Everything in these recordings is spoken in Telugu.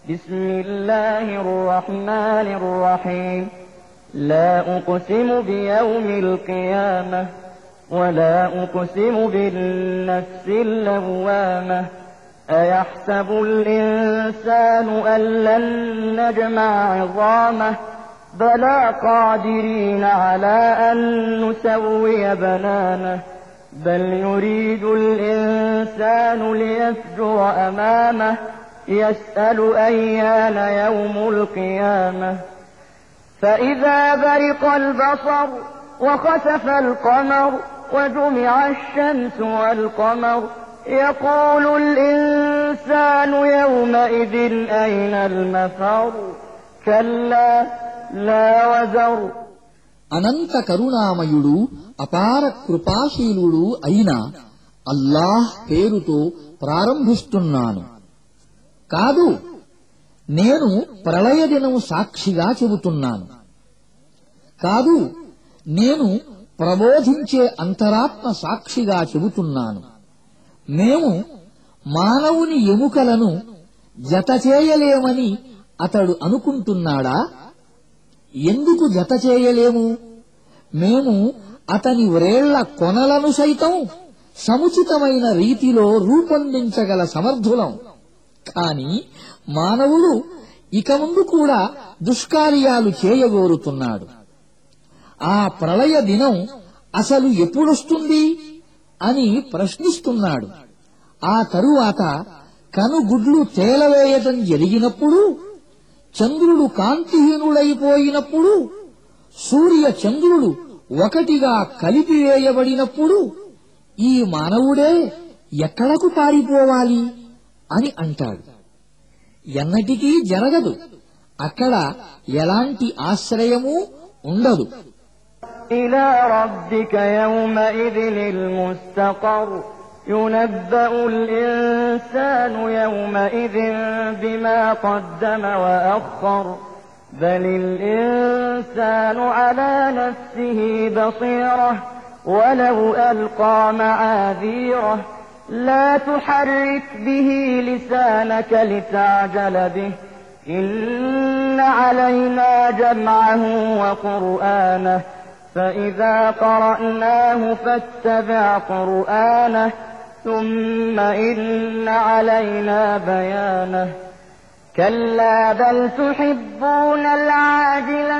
بسم الله الرحمن الرحيم لا أقسم بيوم القيامة ولا أقسم بالنفس اللوامة أيحسب الإنسان أن لن نجمع عظامه بلى قادرين على أن نسوي بنانه بل يريد الإنسان ليفجر أمامه يسأل أيان يوم القيامة فإذا برق البصر وخسف القمر وجمع الشمس والقمر يقول الإنسان يومئذ أين المفر كلا لا وزر అనంత కరుణామయుడు అపార కృపాశీలుడు అయిన అల్లాహ్ పేరుతో ప్రారంభిస్తున్నాను. కాదు, నేను ప్రళయ దినం సాక్షిగా చెబుతున్నాను. కాదు, నేను ప్రబోధించే అంతరాత్మ సాక్షిగా చెబుతున్నాను. మేము మానవుని ఎముకలను జతచేయలేమని అతడు అనుకుంటున్నాడా? ఎందుకు జతచేయలేము? మేము అతని వ్రేళ్ల కొనలను సైతం సముచితమైన రీతిలో రూపొందించగల సమర్థులం. కాని మానవుడు ఇక ముందు కూడా దుష్కార్యాలు చేయగోరుతున్నాడు. ఆ ప్రళయ దినం అసలు ఎప్పుడొస్తుంది అని ప్రశ్నిస్తున్నాడు. ఆ తరువాత కనుగుడ్లు తేలవేయటం జరిగినప్పుడు, చంద్రుడు కాంతిహీనుడైపోయినప్పుడు, సూర్య చంద్రుడు ఒకటిగా కలిపివేయబడినప్పుడు ఈ మానవుడే ఎక్కడకు పారిపోవాలి అని అంటాడు. ఎన్నటికీ జరగదు. అక్కడ ఎలాంటి ఆశ్రయమూ ఉండదు. إلى ربك يومئذ المستقر ينبأ الإنسان يومئذ بما قدم وأخر بل الإنسان على نفسه بصيرة ولو ألقى معاذيره لا تحرك به لسانك لتعجل به إن علينا جمعه وقرآنه فإذا قرأناه فاتبع قرآنه ثم إن علينا بيانه كلا بل تحبون العاجلة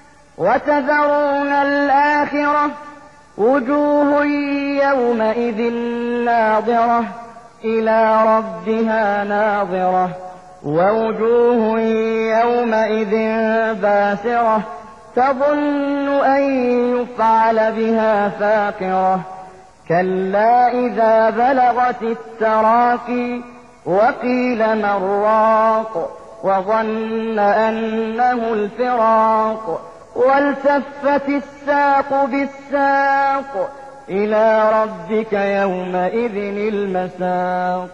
وتذرون الآخرة وجوه يومئذ ناظرة إلى ربها ناظرة ووجوه يومئذ باسرة تظن أن يفعل بها فاقرة كلا إذا بلغت التراقي وقيل من راق وظن أنه الفراق والتفت الساق بالساق إلى ربك يومئذ المساق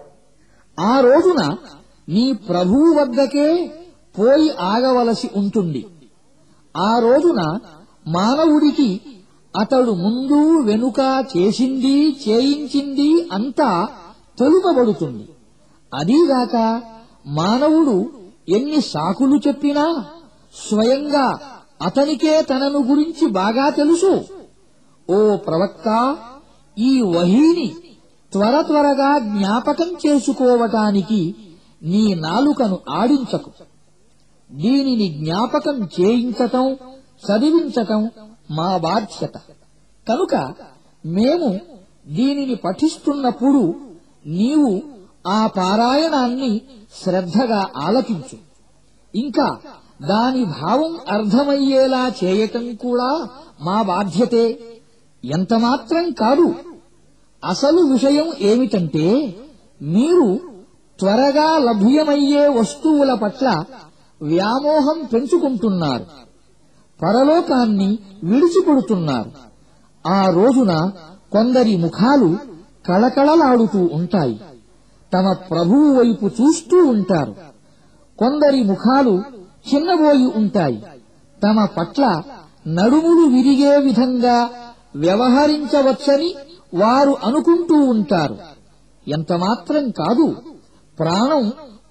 ఆ రోజున నీ ప్రభువు వద్దకే పోయి ఆగవలసి ఉంటుంది. ఆ రోజున మానవుడికి అతడు ముందు వెనుక చేసింది చేయించింది అంతా తెలుపబడుతుంది. అదీగాక మానవుడు ఎన్ని సాకులు చెప్పినా స్వయంగా అతనికే తనను గురించి బాగా తెలుసు. ఓ ప్రవక్త, ఈ వహీని త్వరగా జ్ఞాపకం చేసుకోవటానికి నీ నాలుకను ఆడించకు. దీనిని జ్ఞాపకం చేయించటం, చదివించటం మా బాధ్యత. కనుక మేము దీనిని పఠిస్తున్నప్పుడు నీవు ఆ పారాయణాన్ని శ్రద్ధగా ఆలకించు. ఇంకా దాని భావం అర్థమయ్యేలా చేయటం కూడా మా బాధ్యతే. ఎంతమాత్రం కాదు. అసలు విషయం ఏమిటంటే, మీరు త్వరగా లభ్యమయ్యే వస్తువుల పట్ల వ్యామోహం పెంచుకుంటున్నారు, పరలోకాన్ని విడిచిపెడుతున్నారు. ఆ రోజున కొందరి ముఖాలు కళకళలాడుతూ ఉంటాయి, తమ ప్రభువు వైపు చూస్తూ ఉంటారు. కొందరి ముఖాలు చిన్నబోయి ఉంటాయి, తమ పట్ల నడుములు విరిగే విధంగా వ్యవహరించవచ్చని వారు అనుకుంటూ ఉంటారు. ఎంతమాత్రం కాదు, ప్రాణం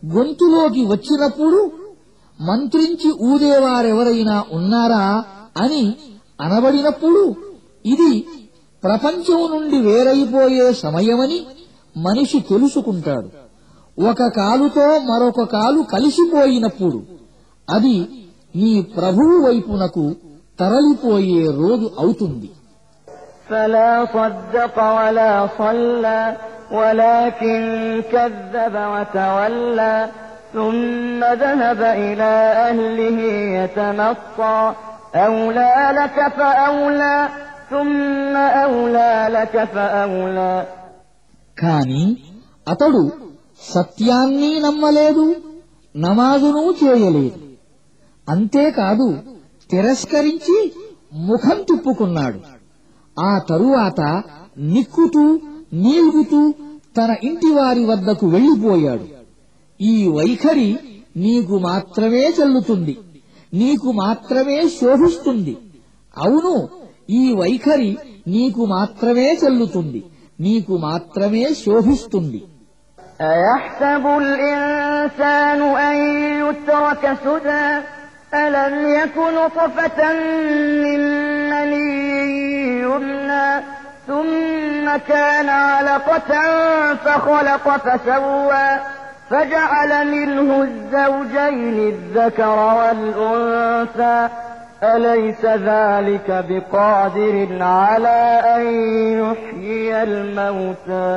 గొంతులోకి వచ్చినప్పుడు మంత్రించి ఊదేవారెవరైనా ఉన్నారా అని అనబడినప్పుడు ఇది ప్రపంచం నుండి వేరైపోయే సమయమని మనిషి తెలుసుకుంటాడు. ఒక కాలుతో మరొక కాలు కలిసిపోయినప్పుడు అది నీ ప్రభువు వైపునకు తరలిపోయే రోజు అవుతుంది. فلا صدق ولا صلى ولكن كذب وتولى ثم ذهب إلى أهله يتمطى أولى لك فأولى ثم أولى لك فأولى. కాని అతడు సత్యాన్ని నమ్మలేదు, నమాజును చేయలేదు. అంతేకాదు తిరస్కరించి ముఖం తిప్పుకున్నాడు. ఆ తరువాత నిక్కుతూ నీల్గుతూ తన ఇంటివారి వద్దకు వెళ్లిపోయాడు. ఈ వైఖరి నీకు మాత్రమే చెల్లుతుంది, నీకు మాత్రమే శోభిస్తుంది. అవును, ఈ వైఖరి నీకు మాత్రమే చెల్లుతుంది, నీకు మాత్రమే శోభిస్తుంది. أيحسب الإنسان أن يترك سدى ألم يكن نطفة من مني يمنى ثم كان علقة فخلق فسوى فجعل منه الزوجين الذكر والأنثى أليس ذلك بقادر على أن يحيي الموتى.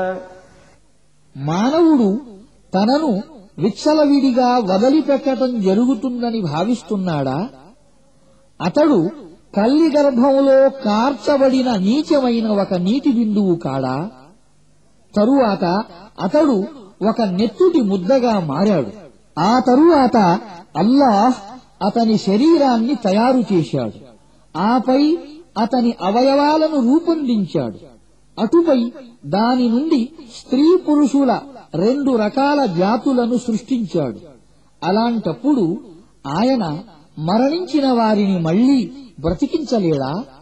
మానవుడు తనను విచ్చలవిడిగా వదిలిపెట్టడం జరుగుతుందని భావిస్తున్నాడా? అతడు తల్లి గర్భంలో కార్చబడిన నీచమైన ఒక నీటి బిందువు కాడా? తరువాత అతడు ఒక నెత్తుటి ముద్దగా మారాడు. ఆ తరువాత అల్లాహ్ అతని శరీరాన్ని తయారు చేశాడు. ఆపై అతని అవయవాలను రూపొందించాడు. అటుపై దాని నుండి స్త్రీ పురుషుల 2 రకాల జాతులను సృష్టించాడు. అలాంటప్పుడు ఆయన మరణించిన వారిని మళ్లీ బ్రతికించలేడా?